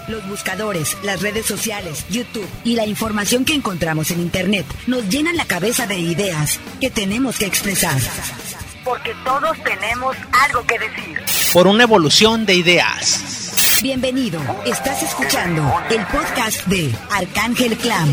Los buscadores, las redes sociales, YouTube y la información que encontramos en Internet nos llenan la cabeza de ideas que tenemos que expresar. Porque todos tenemos algo que decir. Por una evolución de ideas. Bienvenido, estás escuchando el podcast de Arcángel Clan.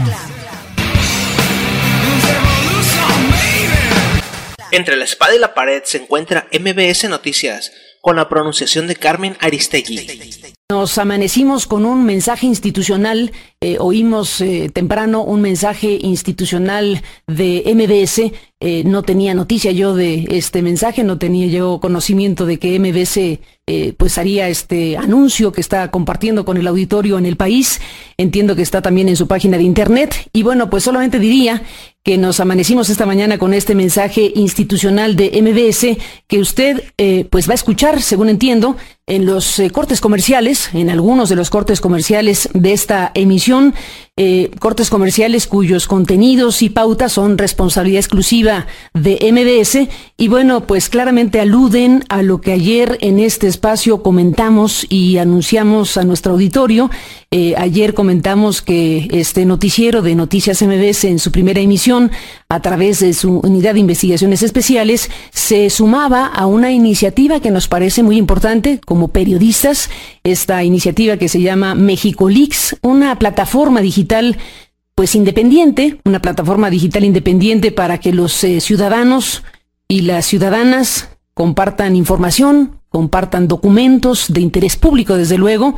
Entre la espada y la pared se encuentra MBS Noticias, con la pronunciación de Carmen Aristegui. Nos amanecimos con un mensaje institucional, oímos temprano un mensaje institucional de MBS. No tenía noticia yo de este mensaje, no tenía yo conocimiento de que MBS pues haría este anuncio que está compartiendo con el auditorio en el país. Entiendo que está también en su página de internet. Y bueno, pues solamente diría que nos amanecimos esta mañana con este mensaje institucional de MBS que usted pues va a escuchar, según entiendo, en los cortes comerciales, en algunos de los cortes comerciales de esta emisión, cortes comerciales cuyos contenidos y pautas son responsabilidad exclusiva de MBS. Y bueno, pues claramente aluden a lo que ayer en este espacio comentamos y anunciamos a nuestro auditorio. Ayer comentamos que este noticiero de Noticias MBS en su primera emisión, a través de su unidad de investigaciones especiales, se sumaba a una iniciativa que nos parece muy importante como periodistas, esta iniciativa que se llama MexicoLeaks, una plataforma digital pues independiente, una plataforma digital independiente para que los ciudadanos y las ciudadanas compartan información, compartan documentos de interés público, desde luego,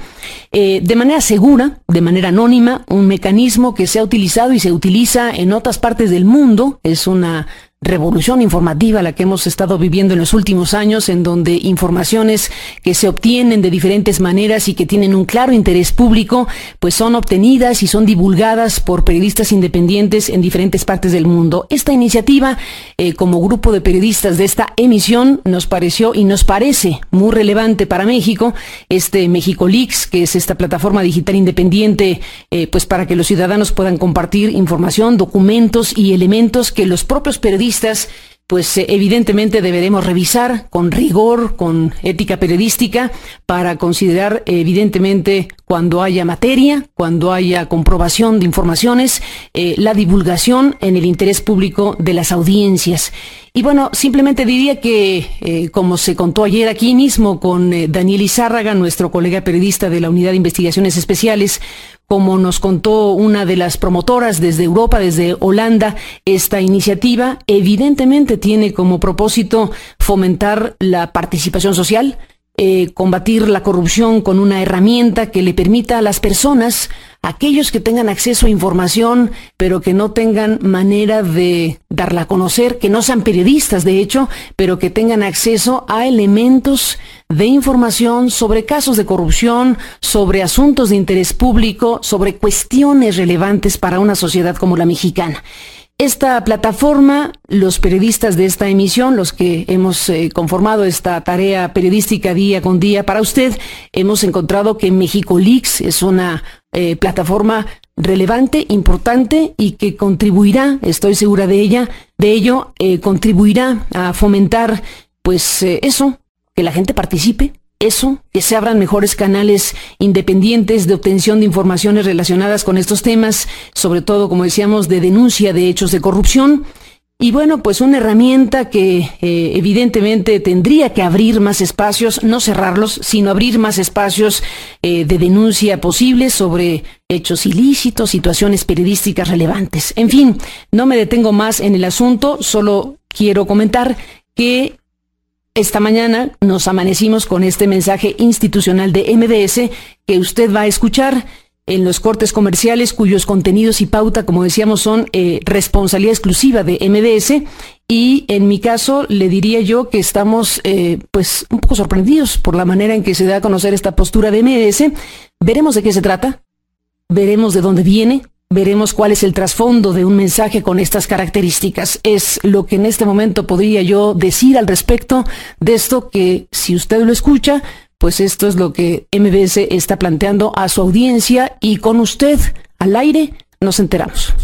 de manera segura, de manera anónima, un mecanismo que se ha utilizado y se utiliza en otras partes del mundo. Es una revolución informativa la que hemos estado viviendo en los últimos años, en donde informaciones que se obtienen de diferentes maneras y que tienen un claro interés público, pues son obtenidas y son divulgadas por periodistas independientes en diferentes partes del mundo. Esta iniciativa, como grupo de periodistas de esta emisión, nos pareció y nos parece muy relevante para México, este MexicoLeaks, que es esta plataforma digital independiente, pues para que los ciudadanos puedan compartir información, documentos y elementos que los propios periodistas pues evidentemente deberemos revisar con rigor, con ética periodística, para considerar evidentemente cuando haya materia, cuando haya comprobación de informaciones, la divulgación en el interés público de las audiencias. Y bueno, simplemente diría que, como se contó ayer aquí mismo con Daniel Izárraga, nuestro colega periodista de la Unidad de Investigaciones Especiales, como nos contó una de las promotoras desde Europa, desde Holanda, esta iniciativa evidentemente tiene como propósito fomentar la participación social, combatir la corrupción con una herramienta que le permita a las personas, aquellos que tengan acceso a información, pero que no tengan manera de darla a conocer, que no sean periodistas de hecho, pero que tengan acceso a elementos de información sobre casos de corrupción, sobre asuntos de interés público, sobre cuestiones relevantes para una sociedad como la mexicana. Esta plataforma, los periodistas de esta emisión, los que hemos conformado esta tarea periodística día con día para usted, hemos encontrado que MexicoLeaks es una plataforma relevante, importante y que contribuirá, estoy segura de ello, contribuirá a fomentar, pues eso, que la gente participe. Eso, que se abran mejores canales independientes de obtención de informaciones relacionadas con estos temas, sobre todo, como decíamos, de denuncia de hechos de corrupción. Y bueno, pues una herramienta que evidentemente tendría que abrir más espacios, no cerrarlos, sino abrir más espacios de denuncia posibles sobre hechos ilícitos, situaciones periodísticas relevantes. En fin, no me detengo más en el asunto, solo quiero comentar que esta mañana nos amanecimos con este mensaje institucional de MBS que usted va a escuchar en los cortes comerciales, cuyos contenidos y pauta, como decíamos, son responsabilidad exclusiva de MBS. Y en mi caso le diría yo que estamos pues un poco sorprendidos por la manera en que se da a conocer esta postura de MBS. Veremos de qué se trata, veremos de dónde viene, veremos cuál es el trasfondo de un mensaje con estas características. Es lo que en este momento podría yo decir al respecto de esto, que si usted lo escucha, pues esto es lo que MBS está planteando a su audiencia, y con usted al aire nos enteramos.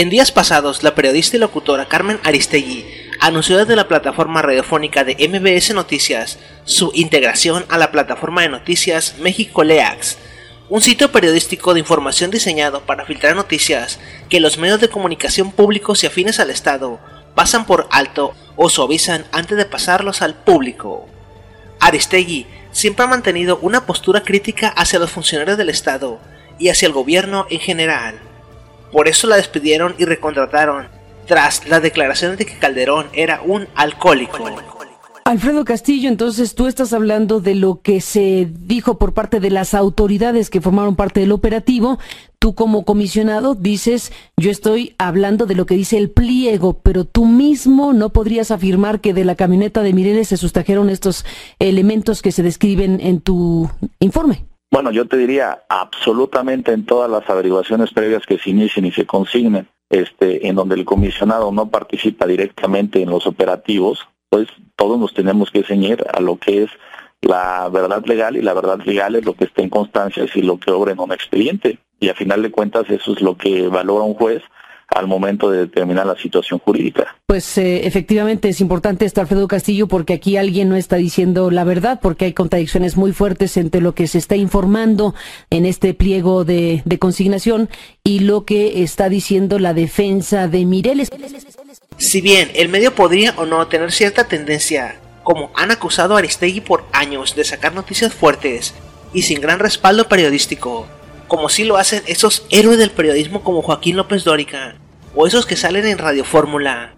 En días pasados, la periodista y locutora Carmen Aristegui anunció desde la plataforma radiofónica de MBS Noticias su integración a la plataforma de noticias México Leax, un sitio periodístico de información diseñado para filtrar noticias que los medios de comunicación públicos y afines al Estado pasan por alto o suavizan antes de pasarlos al público. Aristegui siempre ha mantenido una postura crítica hacia los funcionarios del Estado y hacia el gobierno en general. Por eso la despidieron y recontrataron, tras las declaraciones de que Calderón era un alcohólico. Alfredo Castillo, entonces tú estás hablando de lo que se dijo por parte de las autoridades que formaron parte del operativo. Tú como comisionado dices, yo estoy hablando de lo que dice el pliego, pero tú mismo no podrías afirmar que de la camioneta de Mireles se sustrajeron estos elementos que se describen en tu informe. Bueno, yo te diría absolutamente en todas las averiguaciones previas que se inicien y se consignen, en donde el comisionado no participa directamente en los operativos, pues todos nos tenemos que ceñir a lo que es la verdad legal, y la verdad legal es lo que está en constancias y lo que obra en un expediente. Y a final de cuentas eso es lo que valora un juez al momento de determinar la situación jurídica. Pues efectivamente es importante esto, Alfredo Castillo, porque aquí alguien no está diciendo la verdad, porque hay contradicciones muy fuertes entre lo que se está informando en este pliego de consignación y lo que está diciendo la defensa de Mireles. Si bien el medio podría o no tener cierta tendencia, como han acusado a Aristegui por años de sacar noticias fuertes y sin gran respaldo periodístico, como sí lo hacen esos héroes del periodismo como Joaquín López Dóriga, o esos que salen en Radio Fórmula,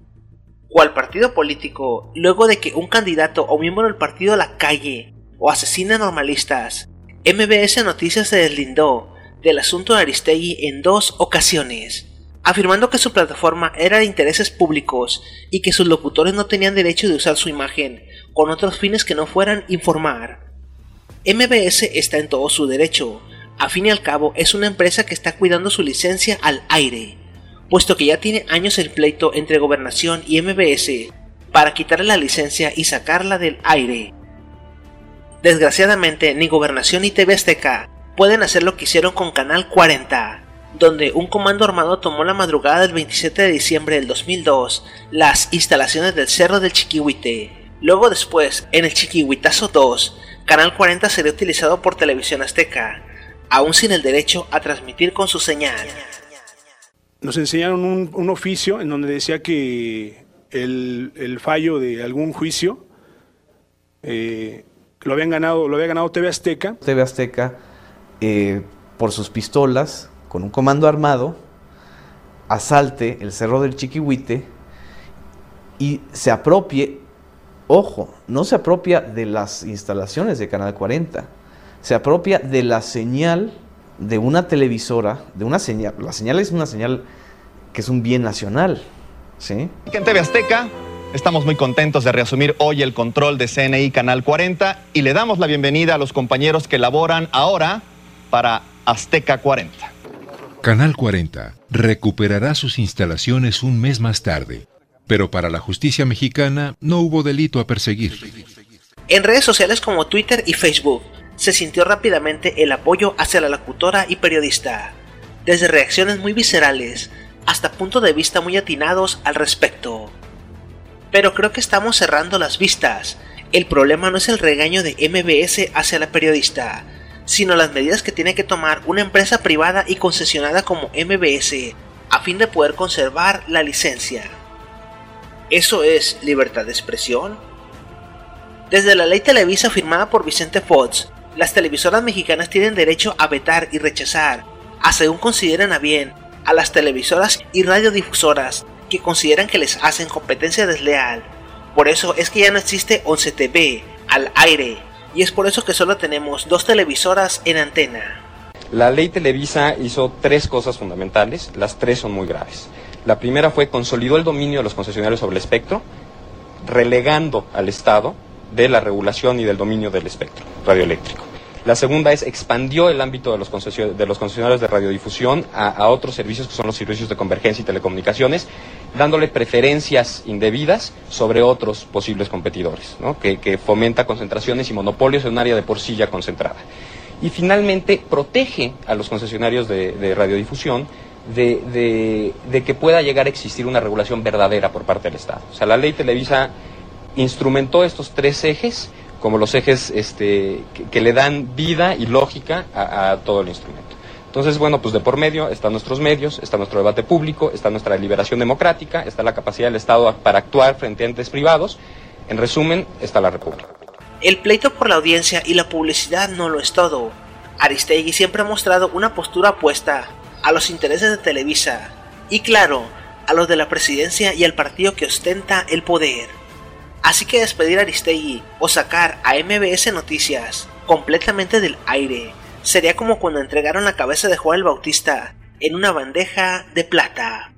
o al partido político, luego de que un candidato o miembro del partido la calle o asesina normalistas, MBS Noticias se deslindó del asunto de Aristegui en 2 ocasiones, afirmando que su plataforma era de intereses públicos y que sus locutores no tenían derecho de usar su imagen con otros fines que no fueran informar. MBS está en todo su derecho. A fin y al cabo es una empresa que está cuidando su licencia al aire, puesto que ya tiene años el pleito entre Gobernación y MBS para quitarle la licencia y sacarla del aire. Desgraciadamente ni Gobernación ni TV Azteca pueden hacer lo que hicieron con Canal 40, donde un comando armado tomó la madrugada del 27 de diciembre del 2002 las instalaciones del Cerro del Chiquihuite. Luego después, en el Chiquihuitazo 2, Canal 40 sería utilizado por Televisión Azteca, aún sin el derecho a transmitir con su señal. Nos enseñaron un oficio en donde decía que el fallo de algún juicio lo había ganado TV Azteca. TV Azteca, por sus pistolas, con un comando armado, asalte el Cerro del Chiquihuite y se apropie, ojo, no se apropia de las instalaciones de Canal 40, se apropia de la señal de una televisora, de una señal. La señal es una señal que es un bien nacional, ¿sí? En TV Azteca estamos muy contentos de reasumir hoy el control de CNI Canal 40 y le damos la bienvenida a los compañeros que laboran ahora para Azteca 40. Canal 40 recuperará sus instalaciones un mes más tarde, pero para la justicia mexicana no hubo delito a perseguir. En redes sociales como Twitter y Facebook se sintió rápidamente el apoyo hacia la locutora y periodista, desde reacciones muy viscerales hasta puntos de vista muy atinados al respecto. Pero creo que estamos cerrando las vistas. El problema no es el regaño de MBS hacia la periodista, sino las medidas que tiene que tomar una empresa privada y concesionada como MBS a fin de poder conservar la licencia. ¿Eso es libertad de expresión? Desde la ley Televisa firmada por Vicente Fox, las televisoras mexicanas tienen derecho a vetar y rechazar, a según consideren a bien, a las televisoras y radiodifusoras que consideran que les hacen competencia desleal. Por eso es que ya no existe 11 TV al aire, y es por eso que solo tenemos 2 televisoras en antena. La ley Televisa hizo 3 cosas fundamentales, las 3 son muy graves. La primera fue consolidó el dominio de los concesionarios sobre el espectro, relegando al Estado de la regulación y del dominio del espectro radioeléctrico. La segunda es expandió el ámbito de los concesionarios de radiodifusión a otros servicios que son los servicios de convergencia y telecomunicaciones, dándole preferencias indebidas sobre otros posibles competidores, ¿no? que fomenta concentraciones y monopolios en un área de por sí ya concentrada. Y finalmente protege a los concesionarios de radiodifusión de que pueda llegar a existir una regulación verdadera por parte del Estado. O sea, la ley Televisa instrumentó estos tres ejes como los ejes que le dan vida y lógica a todo el instrumento. Entonces, bueno, pues de por medio están nuestros medios, está nuestro debate público, está nuestra deliberación democrática, está la capacidad del Estado para actuar frente a entes privados. En resumen, está la República. El pleito por la audiencia y la publicidad no lo es todo. Aristegui siempre ha mostrado una postura opuesta a los intereses de Televisa y, claro, a los de la presidencia y al partido que ostenta el poder. Así que despedir a Aristegui o sacar a MBS Noticias completamente del aire sería como cuando entregaron la cabeza de Juan el Bautista en una bandeja de plata.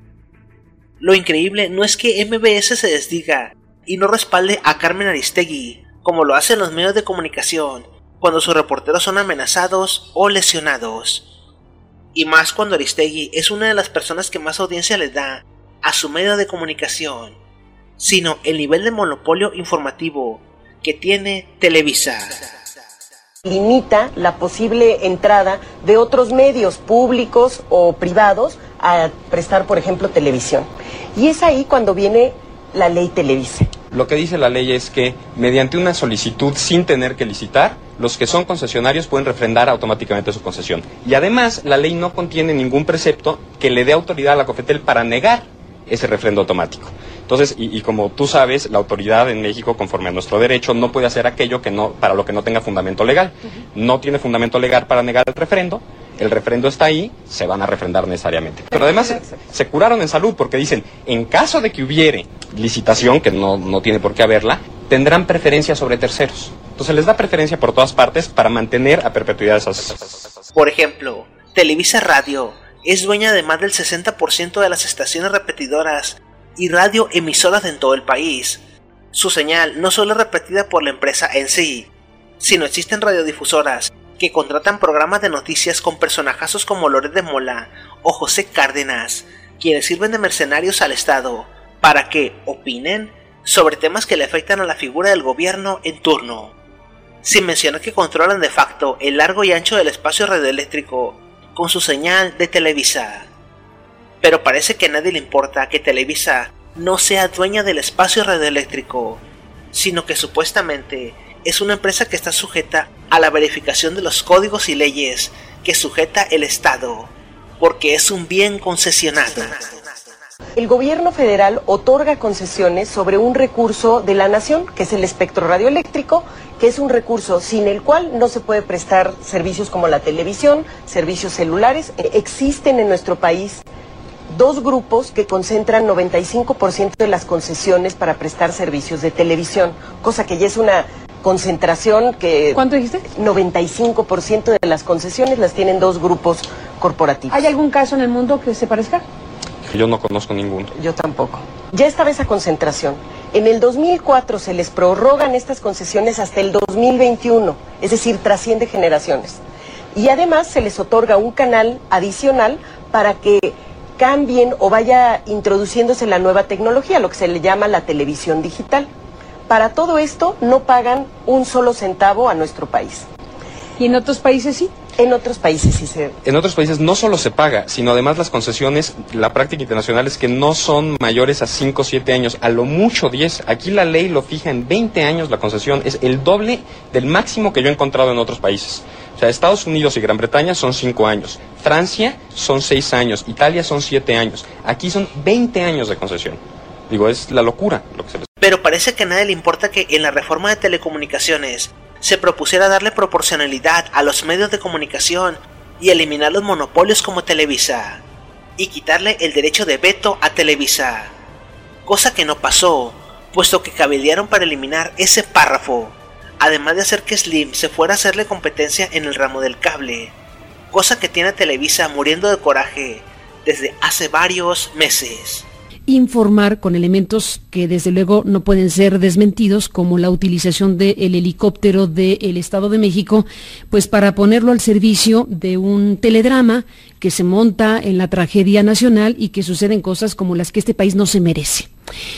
Lo increíble no es que MBS se desdiga y no respalde a Carmen Aristegui, como lo hacen los medios de comunicación cuando sus reporteros son amenazados o lesionados. Y más cuando Aristegui es una de las personas que más audiencia le da a su medio de comunicación, sino el nivel de monopolio informativo que tiene Televisa. Limita la posible entrada de otros medios públicos o privados a prestar, por ejemplo, televisión. Y es ahí cuando viene la ley Televisa. Lo que dice la ley es que mediante una solicitud sin tener que licitar, los que son concesionarios pueden refrendar automáticamente su concesión. Y además, la ley no contiene ningún precepto que le dé autoridad a la COFETEL para negar ese refrendo automático. Entonces, y como tú sabes, la autoridad en México, conforme a nuestro derecho, no puede hacer aquello que no, para lo que no tenga fundamento legal. No tiene fundamento legal para negar el refrendo está ahí, se van a refrendar necesariamente. Pero además se curaron en salud porque dicen, en caso de que hubiere licitación, que no tiene por qué haberla, tendrán preferencia sobre terceros. Entonces les da preferencia por todas partes para mantener a perpetuidad esas. Por ejemplo, Televisa Radio es dueña de más del 60% de las estaciones repetidoras y radioemisoras en todo el país. Su señal no solo es repetida por la empresa en sí, sino existen radiodifusoras que contratan programas de noticias con personajazos como Loret de Mola o José Cárdenas, quienes sirven de mercenarios al Estado para que opinen sobre temas que le afectan a la figura del gobierno en turno, sin mencionar que controlan de facto el largo y ancho del espacio radioeléctrico con su señal de Televisa. Pero parece que a nadie le importa que Televisa no sea dueña del espacio radioeléctrico, sino que supuestamente es una empresa que está sujeta a la verificación de los códigos y leyes que sujeta el Estado, porque es un bien concesionado. El gobierno federal otorga concesiones sobre un recurso de la nación, que es el espectro radioeléctrico, que es un recurso sin el cual no se puede prestar servicios como la televisión, servicios celulares. Existen en nuestro país dos grupos que concentran 95% de las concesiones para prestar servicios de televisión, cosa que ya es una concentración que... ¿Cuánto dijiste? 95% de las concesiones las tienen dos grupos corporativos. ¿Hay algún caso en el mundo que se parezca? Yo no conozco ninguno. Yo tampoco. Ya estaba esa concentración. En el 2004 se les prorrogan estas concesiones hasta el 2021, es decir, trasciende generaciones. Y además se les otorga un canal adicional para que cambien o vaya introduciéndose la nueva tecnología, lo que se le llama la televisión digital. Para todo esto no pagan un solo centavo a nuestro país. ¿Y en otros países sí? En otros países sí se... En otros países no solo se paga, sino además las concesiones, la práctica internacional es que no son mayores a 5 o 7 años, a lo mucho 10. Aquí la ley lo fija en 20 años la concesión, es el doble del máximo que yo he encontrado en otros países. O sea, Estados Unidos y Gran Bretaña son 5 años, Francia son 6 años, Italia son 7 años, aquí son 20 años de concesión. Digo, es la locura lo que se les... Pero parece que a nadie le importa que en la reforma de telecomunicaciones se propusiera darle proporcionalidad a los medios de comunicación y eliminar los monopolios como Televisa, y quitarle el derecho de veto a Televisa, cosa que no pasó, puesto que cabildearon para eliminar ese párrafo, además de hacer que Slim se fuera a hacerle competencia en el ramo del cable, cosa que tiene a Televisa muriendo de coraje desde hace varios meses. Informar con elementos que desde luego no pueden ser desmentidos, como la utilización del helicóptero del Estado de México, pues para ponerlo al servicio de un teledrama que se monta en la tragedia nacional y que suceden cosas como las que este país no se merece.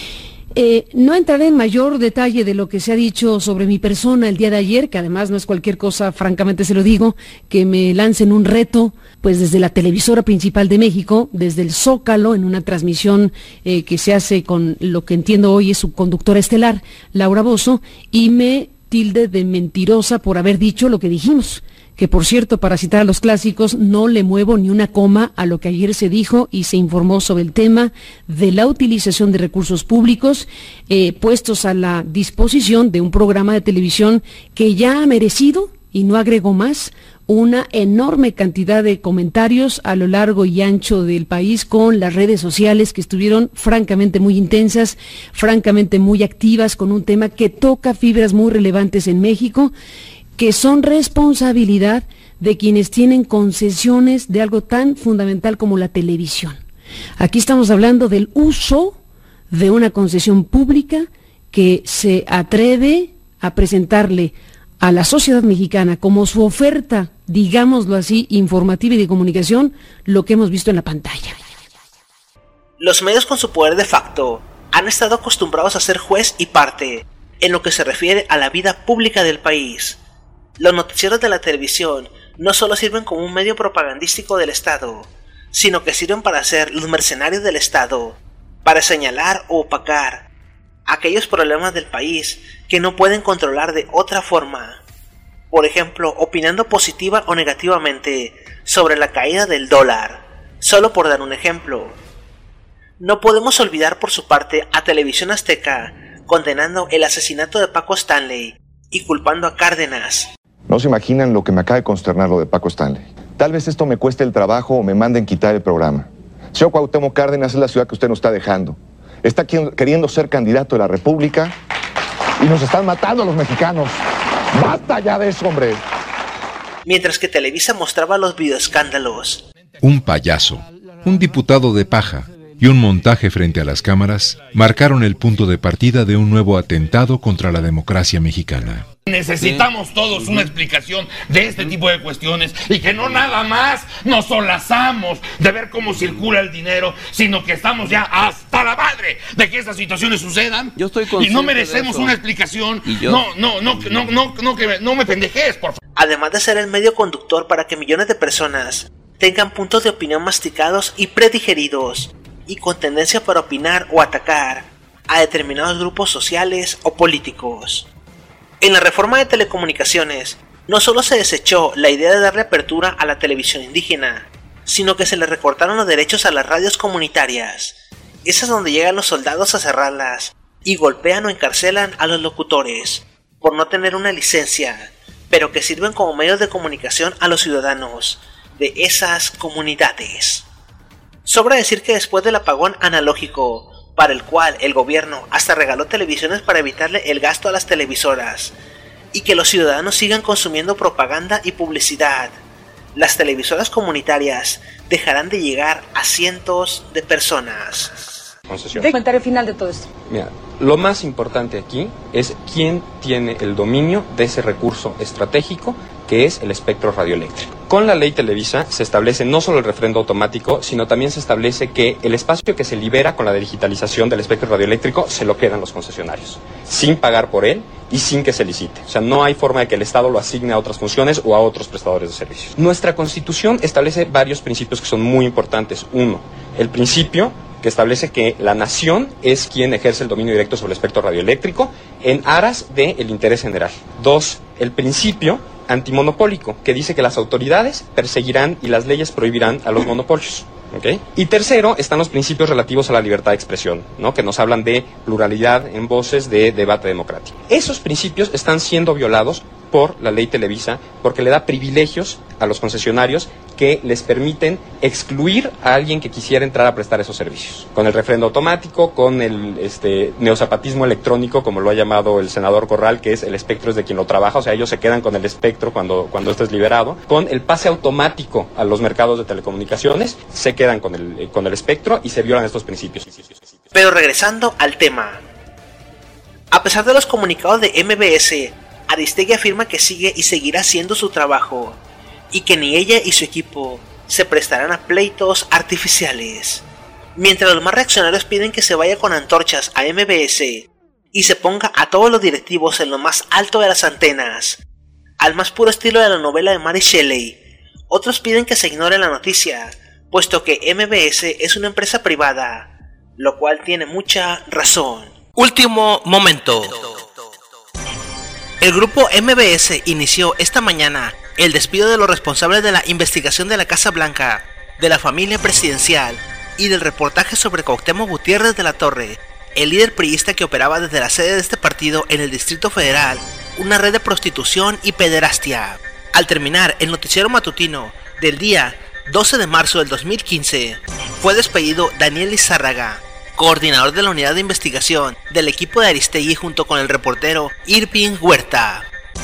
No entraré en mayor detalle de lo que se ha dicho sobre mi persona el día de ayer, que además no es cualquier cosa, francamente se lo digo, que me lancen un reto, pues desde la televisora principal de México, desde el Zócalo, en una transmisión que se hace con lo que entiendo hoy es su conductora estelar, Laura Bozzo, y me tilde de mentirosa por haber dicho lo que dijimos. Que por cierto, para citar a los clásicos, no le muevo ni una coma a lo que ayer se dijo y se informó sobre el tema de la utilización de recursos públicos puestos a la disposición de un programa de televisión que ya ha merecido, y no agregó más, una enorme cantidad de comentarios a lo largo y ancho del país con las redes sociales que estuvieron francamente muy intensas, francamente muy activas con un tema que toca fibras muy relevantes en México, que son responsabilidad de quienes tienen concesiones de algo tan fundamental como la televisión. Aquí estamos hablando del uso de una concesión pública que se atreve a presentarle a la sociedad mexicana como su oferta, digámoslo así, informativa y de comunicación, lo que hemos visto en la pantalla. Los medios con su poder de facto han estado acostumbrados a ser juez y parte en lo que se refiere a la vida pública del país. Los noticieros de la televisión no solo sirven como un medio propagandístico del Estado, sino que sirven para ser los mercenarios del Estado, para señalar o opacar aquellos problemas del país que no pueden controlar de otra forma. Por ejemplo, opinando positiva o negativamente sobre la caída del dólar, solo por dar un ejemplo. No podemos olvidar por su parte a Televisión Azteca condenando el asesinato de Paco Stanley y culpando a Cárdenas. No se imaginan lo que me acaba de consternar lo de Paco Stanley. Tal vez esto me cueste el trabajo o me manden quitar el programa. Señor Cuauhtémoc Cárdenas, es la ciudad que usted nos está dejando. Está queriendo ser candidato de la República y nos están matando a los mexicanos. ¡Basta ya de eso, hombre! Mientras que Televisa mostraba los videoescándalos. Un payaso, un diputado de paja y un montaje frente a las cámaras marcaron el punto de partida de un nuevo atentado contra la democracia mexicana. Necesitamos todos una explicación de este tipo de cuestiones y que no nada más nos solazamos de ver cómo circula el dinero, sino que estamos ya hasta la madre de que estas situaciones sucedan. Yo estoy y no merecemos una explicación. No me pendejes, por favor. Además de ser el medio conductor para que millones de personas tengan puntos de opinión masticados y predigeridos y con tendencia para opinar o atacar a determinados grupos sociales o políticos. En la reforma de telecomunicaciones, no solo se desechó la idea de darle apertura a la televisión indígena, sino que se le recortaron los derechos a las radios comunitarias. Esas donde llegan los soldados a cerrarlas y golpean o encarcelan a los locutores por no tener una licencia, pero que sirven como medios de comunicación a los ciudadanos de esas comunidades. Sobra decir que después del apagón analógico, para el cual el gobierno hasta regaló televisiones para evitarle el gasto a las televisoras, y que los ciudadanos sigan consumiendo propaganda y publicidad, las televisoras comunitarias dejarán de llegar a cientos de personas. ¿De comentario final de todo esto? Mira, lo más importante aquí es quién tiene el dominio de ese recurso estratégico que es el espectro radioeléctrico. Con la ley Televisa se establece no solo el refrendo automático, sino también se establece que el espacio que se libera con la digitalización del espectro radioeléctrico se lo quedan los concesionarios, sin pagar por él y sin que se licite. O sea, no hay forma de que el Estado lo asigne a otras funciones o a otros prestadores de servicios. Nuestra Constitución establece varios principios que son muy importantes. Uno, el principio que establece que la nación es quien ejerce el dominio directo sobre el espectro radioeléctrico en aras del interés general. Dos, el principio antimonopólico, que dice que las autoridades perseguirán y las leyes prohibirán a los monopolios. ¿Okay? Y tercero, están los principios relativos a la libertad de expresión, ¿no? Que nos hablan de pluralidad en voces, de debate democrático. Esos principios están siendo violados por la ley Televisa porque le da privilegios a los concesionarios que les permiten excluir a alguien que quisiera entrar a prestar esos servicios. Con el refrendo automático, con el neozapatismo electrónico, como lo ha llamado el senador Corral, que es el espectro es de quien lo trabaja, o sea, ellos se quedan con el espectro cuando este es liberado. Con el pase automático a los mercados de telecomunicaciones, se quedan con el espectro y se violan estos principios. Pero regresando al tema, a pesar de los comunicados de MBS, Aristegui afirma que sigue y seguirá haciendo su trabajo, y que ni ella y su equipo se prestarán a pleitos artificiales. Mientras los más reaccionarios piden que se vaya con antorchas a MBS y se ponga a todos los directivos en lo más alto de las antenas, al más puro estilo de la novela de Mary Shelley, otros piden que se ignore la noticia, puesto que MBS es una empresa privada, lo cual tiene mucha razón. Último momento. El grupo MBS inició esta mañana el despido de los responsables de la investigación de la Casa Blanca, de la familia presidencial y del reportaje sobre Cuauhtémoc Gutiérrez de la Torre, el líder priista que operaba desde la sede de este partido en el Distrito Federal, una red de prostitución y pederastia. Al terminar el noticiero matutino del día 12 de marzo del 2015, fue despedido Daniel Lizárraga, coordinador de la unidad de investigación del equipo de Aristegui junto con el reportero Irving Huerta.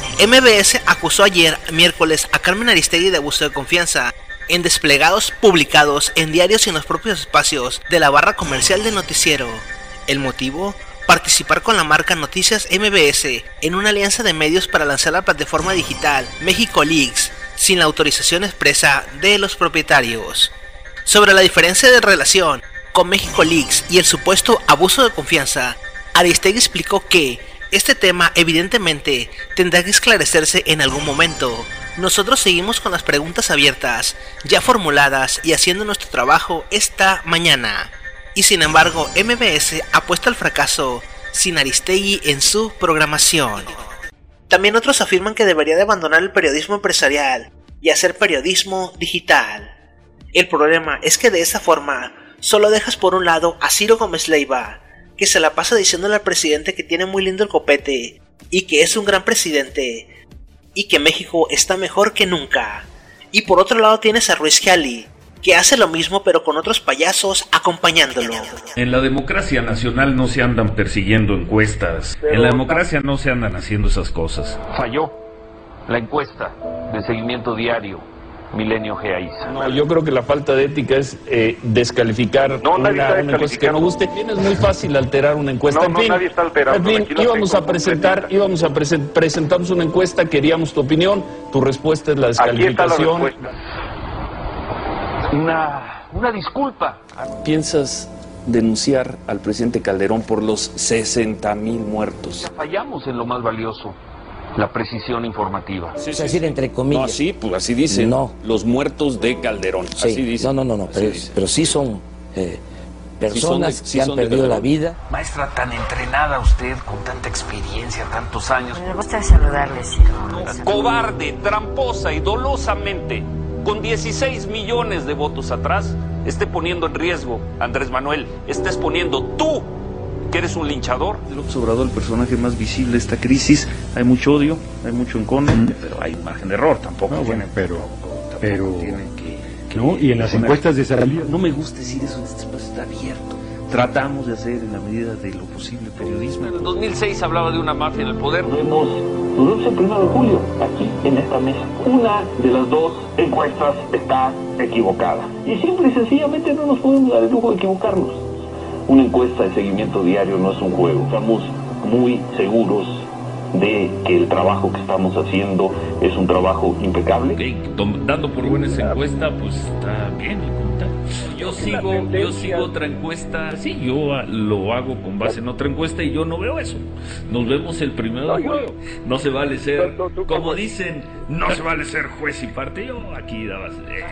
MBS acusó ayer, miércoles, a Carmen Aristegui de abuso de confianza en desplegados publicados en diarios y en los propios espacios de la barra comercial del noticiero. ¿El motivo? Participar con la marca Noticias MBS en una alianza de medios para lanzar la plataforma digital México Leaks sin la autorización expresa de los propietarios. Sobre la diferencia de relación con México Leaks y el supuesto abuso de confianza, Aristegui explicó que este tema evidentemente tendrá que esclarecerse en algún momento. Nosotros seguimos con las preguntas abiertas, ya formuladas y haciendo nuestro trabajo esta mañana. Y sin embargo, MBS apuesta al fracaso sin Aristegui en su programación. También otros afirman que debería de abandonar el periodismo empresarial y hacer periodismo digital. El problema es que de esa forma solo dejas por un lado a Ciro Gómez Leiva, que se la pasa diciéndole al presidente que tiene muy lindo el copete y que es un gran presidente y que México está mejor que nunca. Y por otro lado tienes a Ruiz Giali, que hace lo mismo pero con otros payasos acompañándolo. En la democracia nacional no se andan persiguiendo encuestas. En la democracia no se andan haciendo esas cosas. Falló la encuesta de seguimiento diario Milenio GAISA. No, yo creo que la falta de ética es descalificar una encuesta que no guste. Es muy fácil alterar una encuesta. Nadie está alterando. En fin, íbamos a presentarnos una encuesta, queríamos tu opinión, tu respuesta es la descalificación. Aquí está la respuesta. Una disculpa. ¿Piensas denunciar al presidente Calderón por los 60,000 muertos? Fallamos en lo más valioso. La precisión informativa. Sí, es decir, entre comillas. No, sí, pues así dice. No. Los muertos de Calderón. Sí. Así dice. No. Pero sí son personas que han perdido la vida. Maestra, tan entrenada usted, con tanta experiencia, tantos años. Me gusta saludarle, Ciro. Cobarde, tramposa y dolosamente, con 16 millones de votos atrás, esté poniendo en riesgo, Andrés Manuel, estés poniendo tú, que eres un linchador. López Obrador, el personaje más visible de esta crisis. Hay mucho odio, hay mucho encono, pero hay margen de error tampoco. No, bueno, pero tienen que no, y en las encuestas de salida. No me gusta decir eso, este espacio está abierto. Tratamos de hacer en la medida de lo posible periodismo. En el 2006 hablaba de una mafia en el poder. Nos vemos el 1 de julio, aquí en esta mesa. Una de las dos encuestas está equivocada. Y simple y sencillamente no nos podemos dar el lujo de equivocarnos. Una encuesta de seguimiento diario no es un juego. Estamos muy seguros de que el trabajo que estamos haciendo es un trabajo impecable. Dando por buena esa encuesta, pues está bien el comentario. Yo sigo otra encuesta. Sí, yo lo hago con base en otra encuesta y yo no veo eso. Nos vemos el 1 de julio. No se vale ser, como dicen, no se vale ser juez y parte. Yo aquí dabas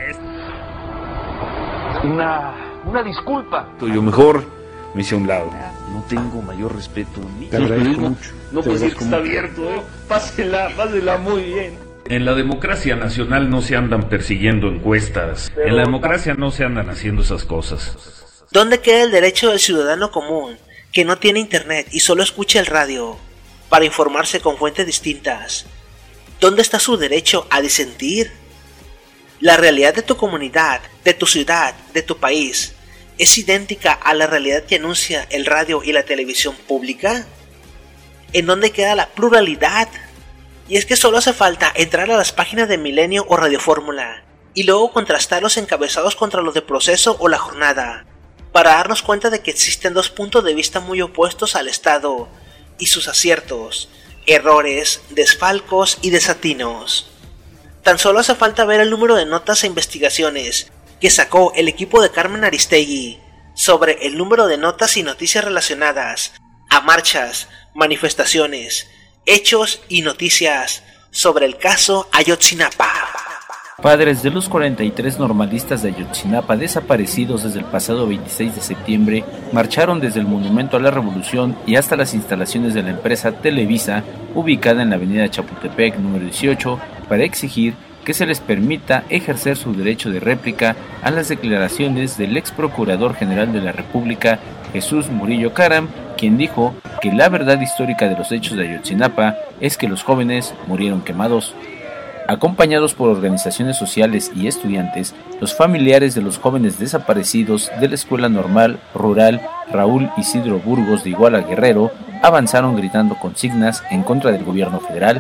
una disculpa. Yo mejor me hice a un lado. No tengo mayor respeto ni. Te agradezco mucho. No puedo decir que está abierto, Pásela muy bien. En la democracia nacional no se andan persiguiendo encuestas. En la democracia no se andan haciendo esas cosas. ¿Dónde queda el derecho del ciudadano común que no tiene internet y solo escucha el radio para informarse con fuentes distintas? ¿Dónde está su derecho a disentir? La realidad de tu comunidad, de tu ciudad, de tu país, ¿es idéntica a la realidad que anuncia el radio y la televisión pública? ¿En dónde queda la pluralidad? Y es que solo hace falta entrar a las páginas de Milenio o Radio Fórmula y luego contrastar los encabezados contra los de Proceso o La Jornada para darnos cuenta de que existen dos puntos de vista muy opuestos al Estado y sus aciertos, errores, desfalcos y desatinos. Tan solo hace falta ver el número de notas e investigaciones que sacó el equipo de Carmen Aristegui sobre el número de notas y noticias relacionadas a marchas, manifestaciones, hechos y noticias sobre el caso Ayotzinapa. Padres de los 43 normalistas de Ayotzinapa desaparecidos desde el pasado 26 de septiembre marcharon desde el Monumento a la Revolución y hasta las instalaciones de la empresa Televisa, ubicada en la avenida Chapultepec número 18, para exigir que se les permita ejercer su derecho de réplica a las declaraciones del ex procurador general de la República, Jesús Murillo Caram, quien dijo que la verdad histórica de los hechos de Ayotzinapa es que los jóvenes murieron quemados. Acompañados por organizaciones sociales y estudiantes, los familiares de los jóvenes desaparecidos de la Escuela Normal Rural Raúl Isidro Burgos de Iguala Guerrero avanzaron gritando consignas en contra del gobierno federal.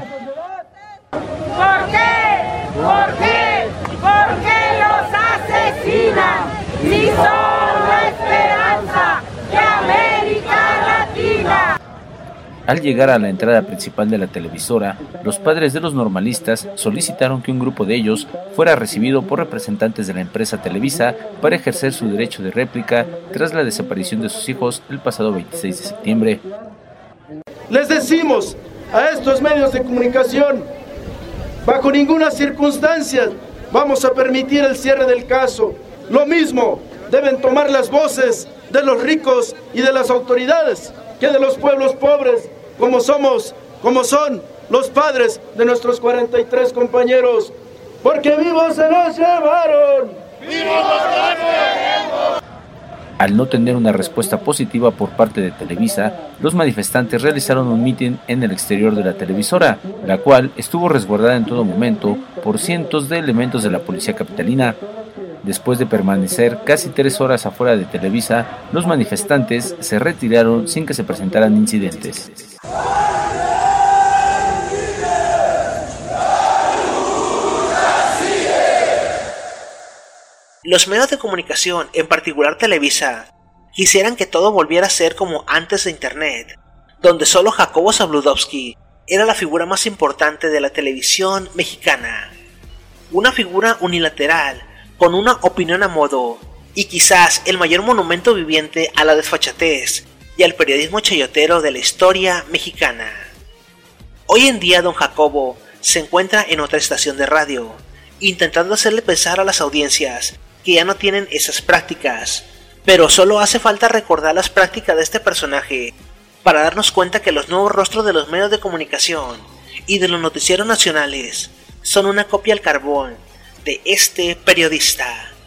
¿Por qué? ¿Por qué? ¿Por qué los asesinan? Si son la esperanza de América Latina. Al llegar a la entrada principal de la televisora, los padres de los normalistas solicitaron que un grupo de ellos fuera recibido por representantes de la empresa Televisa para ejercer su derecho de réplica tras la desaparición de sus hijos el pasado 26 de septiembre. Les decimos a estos medios de comunicación, bajo ninguna circunstancia vamos a permitir el cierre del caso. Lo mismo deben tomar las voces de los ricos y de las autoridades que de los pueblos pobres, como son los padres de nuestros 43 compañeros, porque vivos se los llevaron. ¡Vivos los llevaron! Al no tener una respuesta positiva por parte de Televisa, los manifestantes realizaron un mitin en el exterior de la televisora, la cual estuvo resguardada en todo momento por cientos de elementos de la policía capitalina. Después de permanecer casi 3 horas afuera de Televisa, los manifestantes se retiraron sin que se presentaran incidentes. Los medios de comunicación, en particular Televisa, quisieran que todo volviera a ser como antes de Internet, donde solo Jacobo Zabludovsky era la figura más importante de la televisión mexicana. Una figura unilateral, con una opinión a modo, y quizás el mayor monumento viviente a la desfachatez y al periodismo chayotero de la historia mexicana. Hoy en día don Jacobo se encuentra en otra estación de radio, intentando hacerle pensar a las audiencias que ya no tienen esas prácticas, pero solo hace falta recordar las prácticas de este personaje para darnos cuenta que los nuevos rostros de los medios de comunicación y de los noticieros nacionales son una copia al carbón de este periodista.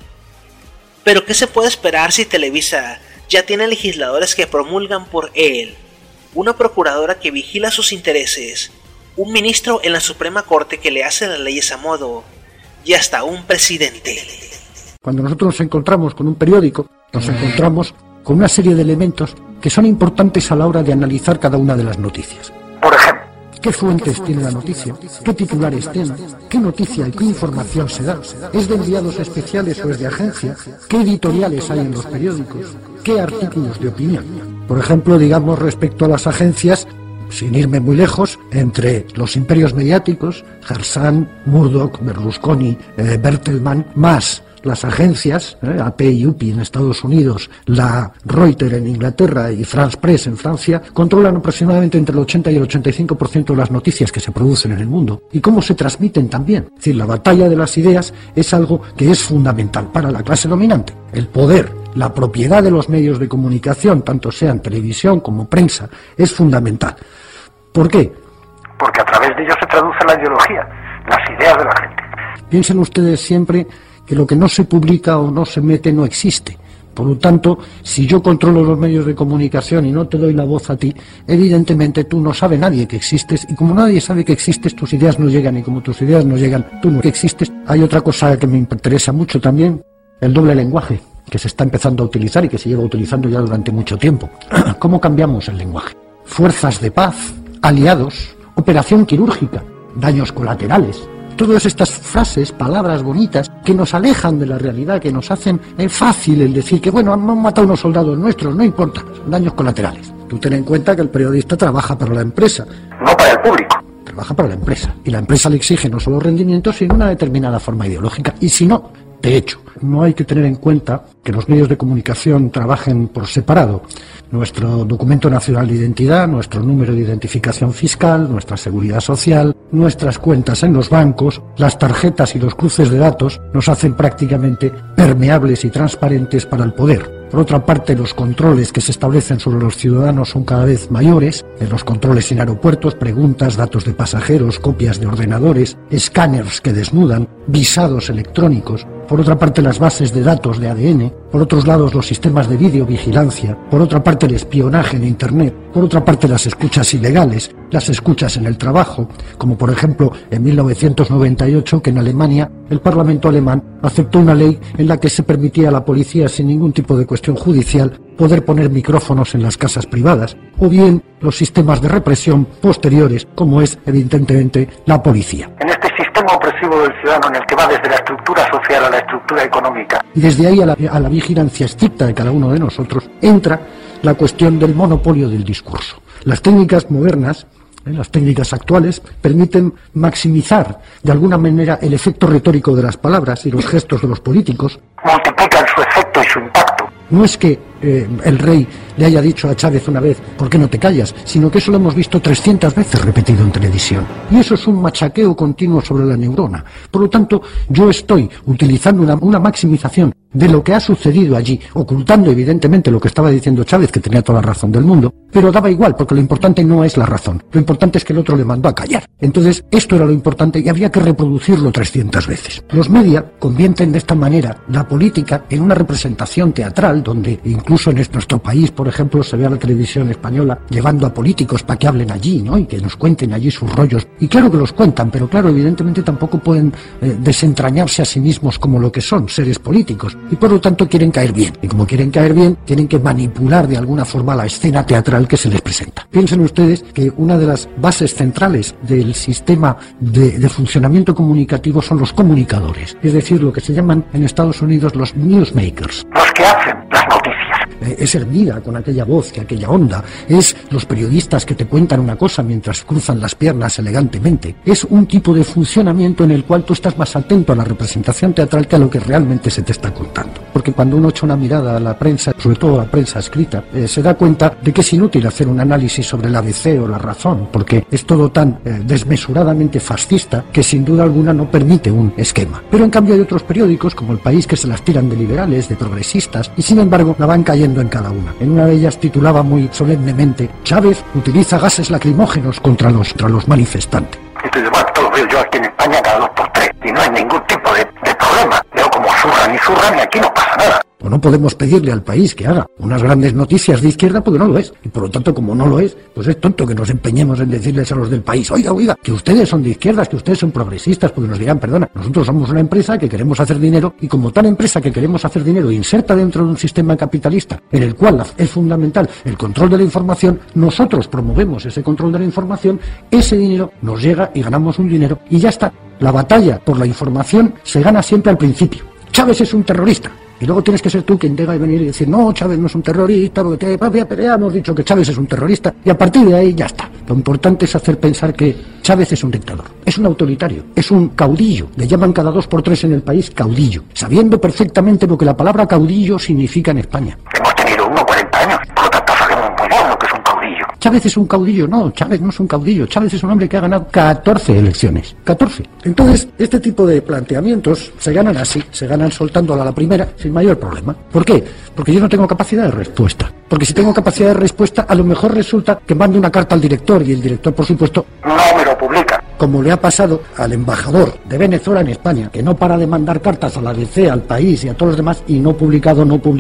Pero ¿qué se puede esperar si Televisa ya tiene legisladores que promulgan por él, una procuradora que vigila sus intereses, un ministro en la Suprema Corte que le hace las leyes a modo, y hasta un presidente? Cuando nosotros nos encontramos con un periódico, nos encontramos con una serie de elementos que son importantes a la hora de analizar cada una de las noticias. Por ejemplo, ¿qué fuentes tiene la noticia? ¿Qué titulares tiene? ¿Qué noticia y qué información se da? ¿Es de enviados especiales o es de agencia? ¿Qué editoriales hay en los periódicos? ¿Qué artículos de opinión? Por ejemplo, digamos respecto a las agencias, sin irme muy lejos, entre los imperios mediáticos, Harsan, Murdoch, Berlusconi, Bertelsmann, más las agencias, AP y UPI en Estados Unidos, la Reuters en Inglaterra y France Press en Francia, controlan aproximadamente entre el 80 y el 85% de las noticias que se producen en el mundo. Y cómo se transmiten también. Es decir, la batalla de las ideas es algo que es fundamental para la clase dominante. El poder, la propiedad de los medios de comunicación, tanto sean televisión como prensa, es fundamental. ¿Por qué? Porque a través de ellos se traduce la ideología, las ideas de la gente. Piensen ustedes siempre que lo que no se publica o no se mete no existe. Por lo tanto, si yo controlo los medios de comunicación y no te doy la voz a ti, evidentemente tú no sabe nadie que existes, y como nadie sabe que existes, tus ideas no llegan, y como tus ideas no llegan, tú no existes. Hay otra cosa que me interesa mucho también, el doble lenguaje, que se está empezando a utilizar y que se lleva utilizando ya durante mucho tiempo. ¿Cómo cambiamos el lenguaje? Fuerzas de paz, aliados, operación quirúrgica, daños colaterales. Todas estas frases, palabras bonitas, que nos alejan de la realidad, que nos hacen fácil el decir que, bueno, han matado unos soldados nuestros, no importa, son daños colaterales. Tú ten en cuenta que el periodista trabaja para la empresa. No para el público. Trabaja para la empresa. Y la empresa le exige no solo rendimientos, sino una determinada forma ideológica. Y si no, te echo. no hay que tener en cuenta que los medios de comunicación trabajen por separado. Nuestro documento nacional de identidad, nuestro número de identificación fiscal, nuestra seguridad social, nuestras cuentas en los bancos, las tarjetas y los cruces de datos nos hacen prácticamente permeables y transparentes para el poder. Por otra parte, los controles que se establecen sobre los ciudadanos son cada vez mayores. Los controles en aeropuertos, preguntas, datos de pasajeros, copias de ordenadores, escáneres que desnudan, visados electrónicos. Por otra parte, las bases de datos de ADN. Por otros lados, los sistemas de videovigilancia. Por otra parte, el espionaje en Internet. Por otra parte, las escuchas ilegales, las escuchas en el trabajo, como por ejemplo en 1998, que en Alemania el Parlamento alemán aceptó una ley en la que se permitía a la policía, sin ningún tipo de cuestión judicial, poder poner micrófonos en las casas privadas, o bien los sistemas de represión posteriores, como es evidentemente la policía. En este sistema opresivo del ciudadano, en el que va desde la estructura social a la estructura económica. Y desde ahí a la vigilancia estricta de cada uno de nosotros entra la cuestión del monopolio del discurso. Las técnicas modernas, las técnicas actuales, permiten maximizar de alguna manera el efecto retórico de las palabras y los gestos de los políticos. Multiplican su efecto y su impacto. No es que el rey le haya dicho a Chávez una vez, ¿por qué no te callas?, sino que eso lo hemos visto 300 veces repetido en televisión. Y eso es un machaqueo continuo sobre la neurona. Por lo tanto, yo estoy utilizando una maximización de lo que ha sucedido allí, ocultando evidentemente lo que estaba diciendo Chávez, que tenía toda la razón del mundo, pero daba igual, porque lo importante no es la razón, lo importante es que el otro le mandó a callar. Entonces, esto era lo importante y había que reproducirlo 300 veces. Los media convierten de esta manera la política en una representación teatral, donde incluso en nuestro país, por ejemplo, se ve a la televisión española llevando a políticos para que hablen allí, ¿no?, y que nos cuenten allí sus rollos. Y claro que los cuentan, pero claro, evidentemente tampoco pueden desentrañarse a sí mismos como lo que son, seres políticos. Y por lo tanto quieren caer bien. Y como quieren caer bien, tienen que manipular de alguna forma la escena teatral que se les presenta. Piensen ustedes que una de las bases centrales del sistema de funcionamiento comunicativo son los comunicadores. Es decir, lo que se llaman en Estados Unidos los newsmakers. Los que hacen las noticias. Es Hermida con aquella voz, que aquella onda. Es los periodistas que te cuentan una cosa mientras cruzan las piernas elegantemente. Es un tipo de funcionamiento en el cual tú estás más atento a la representación teatral que a lo que realmente se te está contando. Porque cuando uno echa una mirada a la prensa, sobre todo a la prensa escrita, se da cuenta de que es inútil hacer un análisis sobre el ABC o la razón, porque es todo tan desmesuradamente fascista que sin duda alguna no permite un esquema. Pero en cambio hay otros periódicos, como El País, que se las tiran de liberales, de progresistas, y sin embargo la van cayendo en cada una. En una de ellas titulaba muy solemnemente: Chávez utiliza gases lacrimógenos contra los manifestantes. Esto lo veo yo aquí en España cada 2 por 3 y no hay ningún tipo de problema. Veo como zurran y aquí no pasa nada. O no podemos pedirle al País que haga unas grandes noticias de izquierda porque no lo es. Y por lo tanto, como no lo es, pues es tonto que nos empeñemos en decirles a los del País: oiga, que ustedes son de izquierdas, que ustedes son progresistas, porque nos dirán: perdona, nosotros somos una empresa que queremos hacer dinero, y como tal empresa que queremos hacer dinero inserta dentro de un sistema capitalista en el cual es fundamental el control de la información, nosotros promovemos ese control de la información, ese dinero nos llega y ganamos un dinero y ya está. La batalla por la información se gana siempre al principio. Chávez es un terrorista. Y luego tienes que ser tú quien tenga que venir y decir: no, Chávez no es un terrorista, porque ya hemos dicho que Chávez es un terrorista, y a partir de ahí ya está. Lo importante es hacer pensar que Chávez es un dictador, es un autoritario, es un caudillo. Le llaman cada 2 por 3 en el país caudillo, sabiendo perfectamente lo que la palabra caudillo significa en España. Hemos tenido 40 años, por lo tanto sabemos muy bien lo que es un caudillo. Chávez es un caudillo. No, Chávez no es un caudillo. Chávez es un hombre que ha ganado 14 elecciones. 14. Entonces, este tipo de planteamientos se ganan así, se ganan soltándola a la primera sin mayor problema. ¿Por qué? Porque yo no tengo capacidad de respuesta. Porque si tengo capacidad de respuesta, a lo mejor resulta que mando una carta al director y el director, por supuesto, no me lo publica. Como le ha pasado al embajador de Venezuela en España, que no para de mandar cartas a la DC, al País y a todos los demás, y no publicado.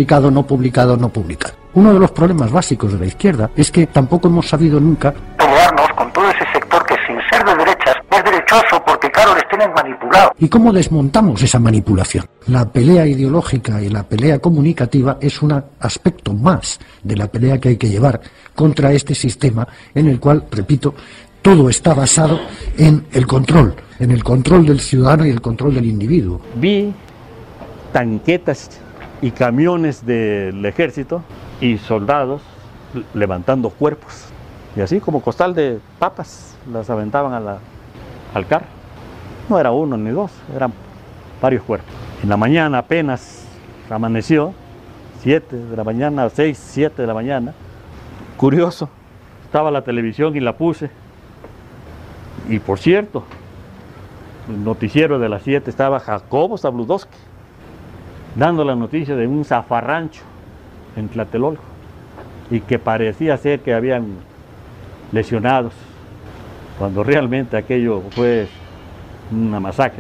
Uno de los problemas básicos de la izquierda es que tampoco hemos sabido nunca pelearnos con todo ese sector que, sin ser de derechas, es derechoso porque, claro, les tienen manipulado. ¿Y cómo desmontamos esa manipulación? La pelea ideológica y la pelea comunicativa es un aspecto más de la pelea que hay que llevar contra este sistema en el cual, repito, todo está basado en el control del ciudadano y el control del individuo. Vi tanquetas y camiones del ejército y soldados levantando cuerpos, y así como costal de papas las aventaban al carro. No era uno ni dos, eran varios cuerpos. En la mañana apenas amaneció, 7 de la mañana, 6, 7 de la mañana. Curioso, estaba la televisión y la puse. Y por cierto, el noticiero de las 7 estaba Jacobo Zabludowski, dando la noticia de un zafarrancho en Tlatelolco, y que parecía ser que habían lesionados, cuando realmente aquello fue una masacre.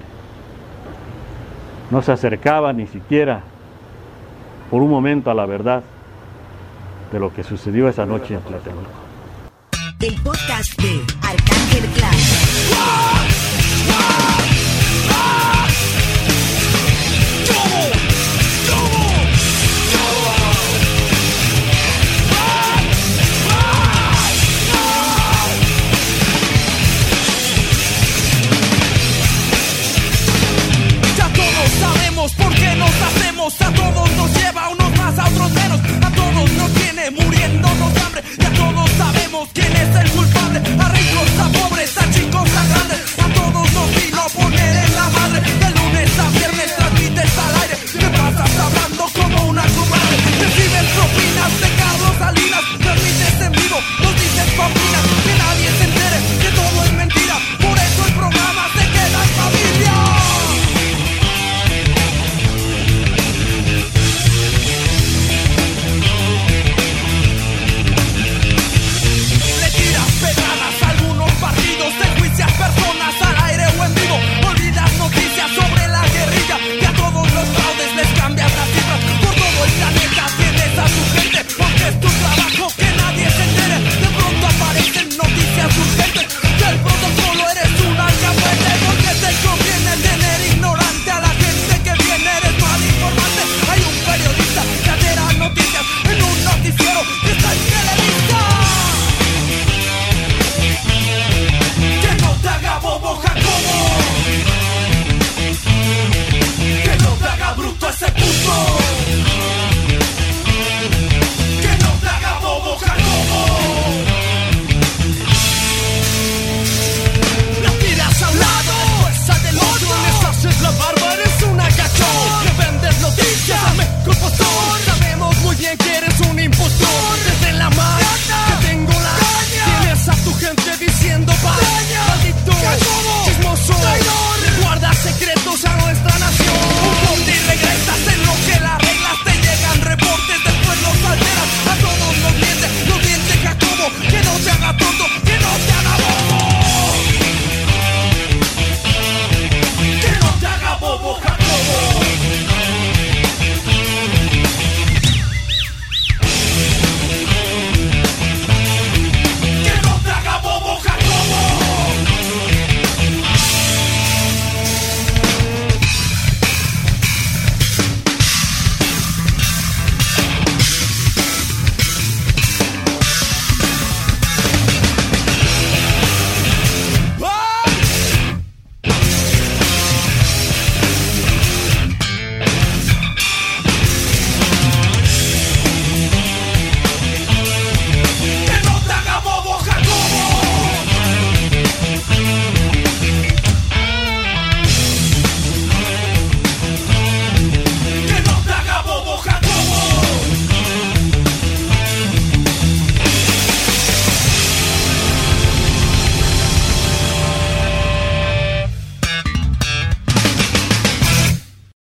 No se acercaba ni siquiera por un momento a la verdad de lo que sucedió esa noche en Tlatelolco. El podcast de Arcángel Clash.